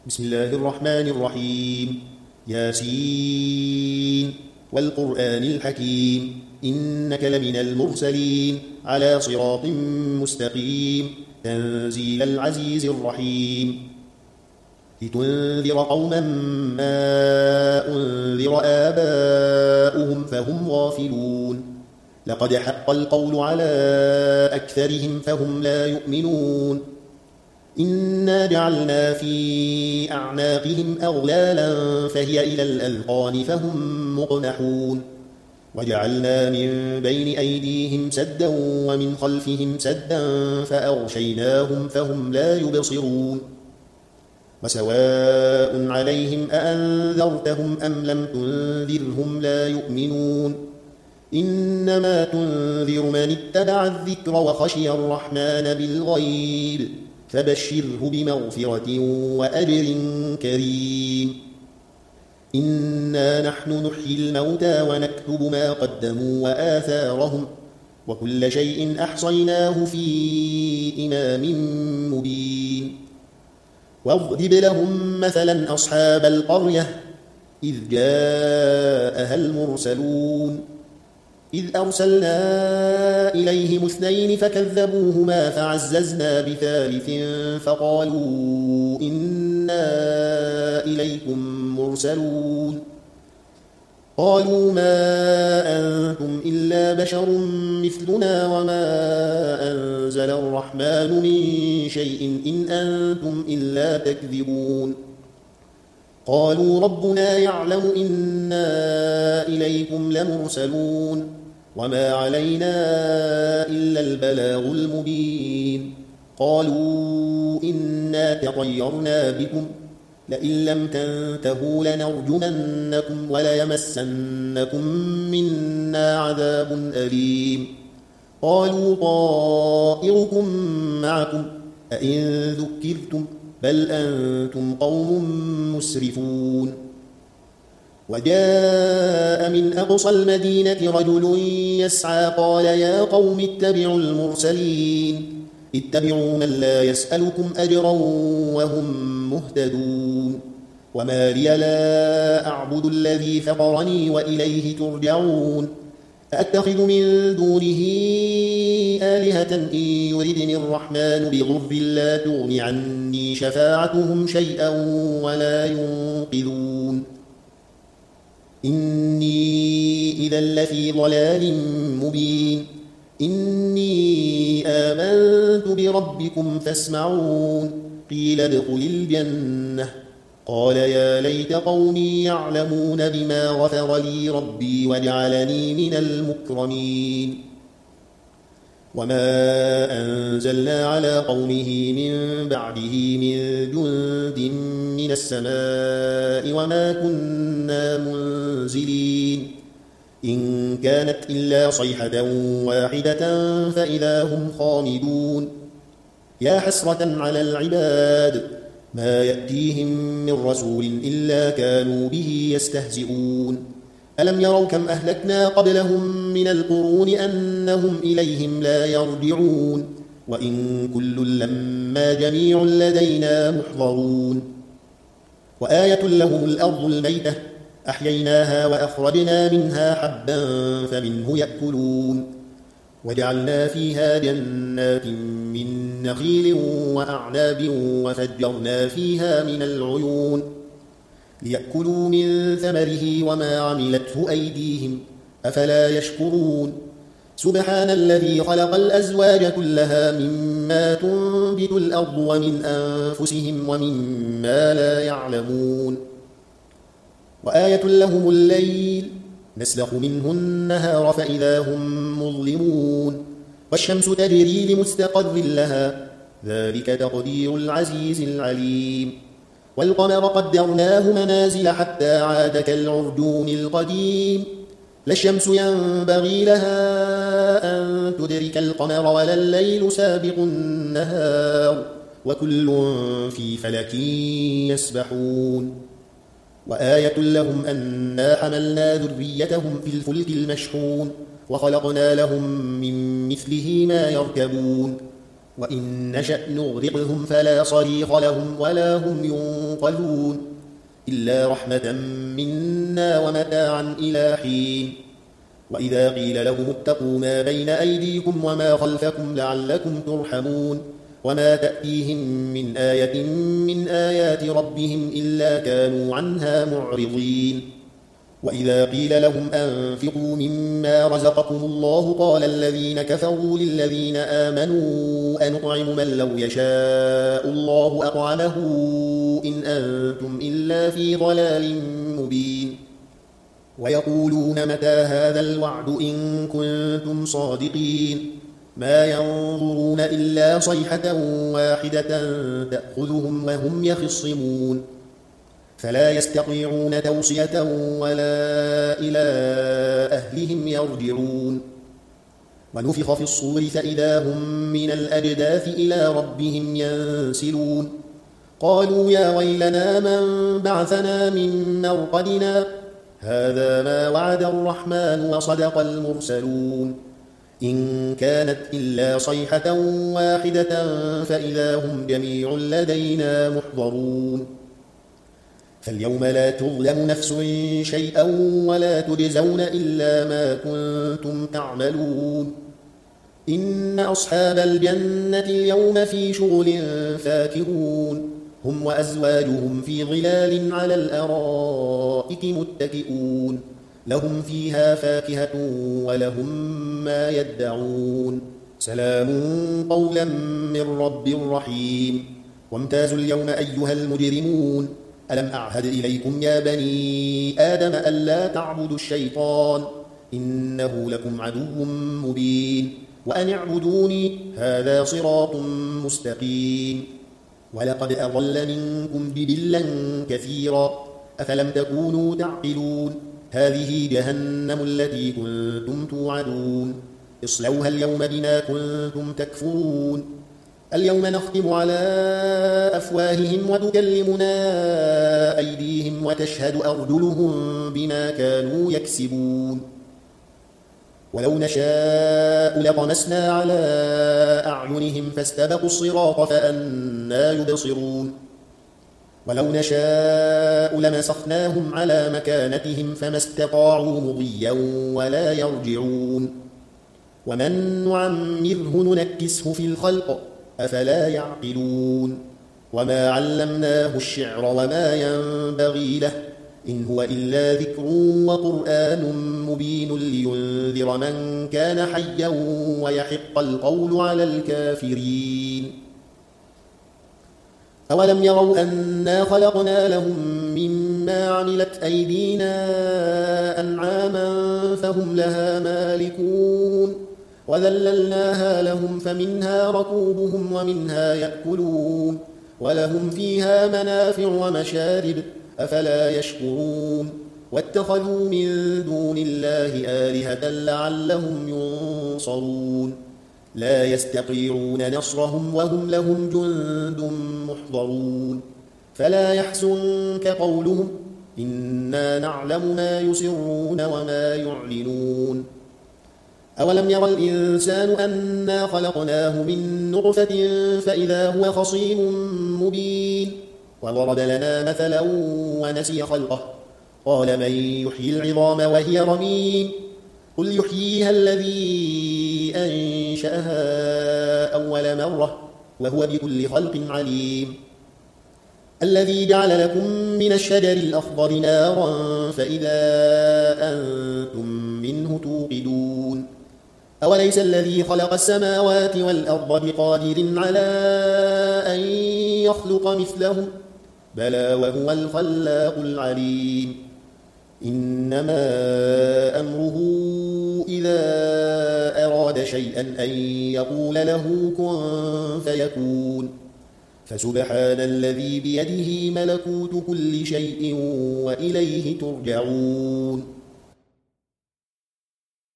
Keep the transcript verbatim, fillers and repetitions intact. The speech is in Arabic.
بسم الله الرحمن الرحيم. ياسين والقرآن الحكيم إنك لمن المرسلين على صراط مستقيم تنزيل العزيز الرحيم لتنذر قوما ما أنذر آباؤهم فهم غافلون لقد حق القول على أكثرهم فهم لا يؤمنون إنا جعلنا في أعناقهم أغلالا فهي إلى الأذقان فهم مقمحون وجعلنا من بين أيديهم سدا ومن خلفهم سدا فأغشيناهم فهم لا يبصرون وسواء عليهم أأنذرتهم أم لم تنذرهم لا يؤمنون إنما تنذر من اتبع الذكر وخشي الرحمن بالغيب فبشره بمغفرة وأجر كريم. إنا نحن نحيي الموتى ونكتب ما قدموا وآثارهم وكل شيء أحصيناه في إمام مبين. واضرب لهم مثلا أصحاب القرية إذ جاءها المرسلون إذ أرسلنا إليهم اثنين فكذبوهما فعززنا بثالث فقالوا إنا إليكم مرسلون قالوا ما أنتم إلا بشر مثلنا وما أنزل الرحمن من شيء إن أنتم إلا تكذبون قالوا ربنا يعلم إنا إليكم لمرسلون وما علينا إلا البلاغ المبين قالوا إنا تطيرنا بكم لئن لم تنتهوا لنرجمنكم وليمسنكم منا عذاب أليم قالوا طائركم معكم أئن ذكرتم بل أنتم قوم مسرفون. وجاء من أقصى المدينة رجل يسعى قال يا قوم اتبعوا المرسلين اتبعوا من لا يسألكم أجرا وهم مهتدون وما لي لا أعبد الذي فطرني وإليه ترجعون أأتخذ من دونه آلهة إن يردني الرحمن بضر لا تغن عني شفاعتهم شيئا ولا ينقذون إني إذا لفي ضلال مبين إني آمنت بربكم فاسمعون قيل ادخل الجنة قال يا ليت قومي يعلمون بما غفر لي ربي وجعلني من المكرمين وما أنزلنا على قومه من بعده من جند من السماء وما كنا منزلين إن كانت إلا صيحة واحدة فإذا هم خامدون يا حسرة على العباد ما يأتيهم من رسول إلا كانوا به يستهزئون ألم يروا كم أهلكنا قبلهم من القرون أنهم إليهم لا يرجعون وإن كل لما جميع لدينا محضرون وآية لهم الأرض الميتة أحييناها وأخرجنا منها حبا فمنه يأكلون وجعلنا فيها جنات من نخيل وأعناب وفجرنا فيها من العيون ليأكلوا من ثمره وما عملته أيديهم أفلا يشكرون سبحان الذي خلق الأزواج كلها مما تنبت الأرض ومن أنفسهم ومما لا يعلمون وآية لهم الليل نسلخ منه النهار فإذا هم مظلمون والشمس تجري لمستقر لها ذلك تقدير العزيز العليم والقمر قدرناه منازل حتى عاد كالعرجون القديم لا الشمس ينبغي لها أن تدرك القمر ولا الليل سابق النهار وكل في فلك يسبحون وآية لهم أنا حملنا ذريتهم في الفلك المشحون وخلقنا لهم من مثله ما يركبون وإن نشأ نغرقهم فلا صريخ لهم ولا هم ينقذون إلا رحمة منا ومتاعا إلى حين وإذا قيل لهم اتقوا ما بين أيديكم وما خلفكم لعلكم ترحمون وما تأتيهم من آية من آيات ربهم إلا كانوا عنها معرضين وإذا قيل لهم أنفقوا مما رزقكم الله قال الذين كفروا للذين آمنوا أنطعم من لو يشاء الله أطعمه إن أنتم إلا في ضلال مبين ويقولون متى هذا الوعد إن كنتم صادقين ما ينظرون إلا صيحة واحدة تأخذهم وهم يخصمون فلا يستطيعون توصية ولا إلى أهلهم يرجعون ونفخ في الصور فإذا هم من الأجداث إلى ربهم ينسلون قالوا يا ويلنا من بعثنا من مرقدنا هذا ما وعد الرحمن وصدق المرسلون إن كانت إلا صيحة واحدة فإذا هم جميع لدينا محضرون فاليوم لا تظلم نفس شيئا ولا تجزون إلا ما كنتم تعملون إن أصحاب الجنة اليوم في شغل فاكهون هم وأزواجهم في ظلال على الأرائك متكئون لهم فيها فاكهة ولهم ما يدعون سلام قولا من رب رحيم وامتازوا اليوم أيها المجرمون ألم أعهد إليكم يا بني آدم ألا تعبدوا الشيطان إنه لكم عدو مبين وأن اعبدوني هذا صراط مستقيم ولقد أضل منكم جبلا كثيرا أفلم تكونوا تعقلون هذه جهنم التي كنتم توعدون اصلوها اليوم بما كنتم تكفرون اليوم نختم على أفواههم وتكلمنا أيديهم وتشهد أرجلهم بما كانوا يكسبون ولو نشاء لطمسنا على أعينهم فاستبقوا الصراط فأنى يبصرون ولو نشاء لمسخناهم على مكانتهم فما استطاعوا مضيا ولا يرجعون ومن نعمره ننكسه في الخلق أفلا يعقلون وما علمناه الشعر وما ينبغي له إن هو إلا ذكر وقرآن مبين لينذر من كان حيا ويحق القول على الكافرين أولم يروا أنا خلقنا لهم مما عملت أيدينا أنعاما فهم لها مالكون وذللناها لهم فمنها ركوبهم ومنها يأكلون ولهم فيها منافع ومشارب أفلا يشكرون واتخذوا من دون الله آلهة لعلهم ينصرون لا يستطيعون نصرهم وهم لهم جند محضرون فلا يحزنك قولهم إنا نعلم ما يسرون وما يعلنون أولم ير الإنسان أنا خلقناه من نطفة فإذا هو خصيم مبين وضرب لنا مثلا ونسي خلقه قال من يحيي العظام وهي رميم قل يحييها الذي أنشأها أول مرة وهو بكل خلق عليم الذي جعل لكم من الشجر الأخضر نارا فإذا أنتم منه توقدون أوليس الذي خلق السماوات والأرض بقادر على أن يخلق مثلهم بلى وهو الخلاق العليم إنما أمره إذا أراد شيئا أن يقول له كن فيكون فسبحان الذي بيده ملكوت كل شيء وإليه ترجعون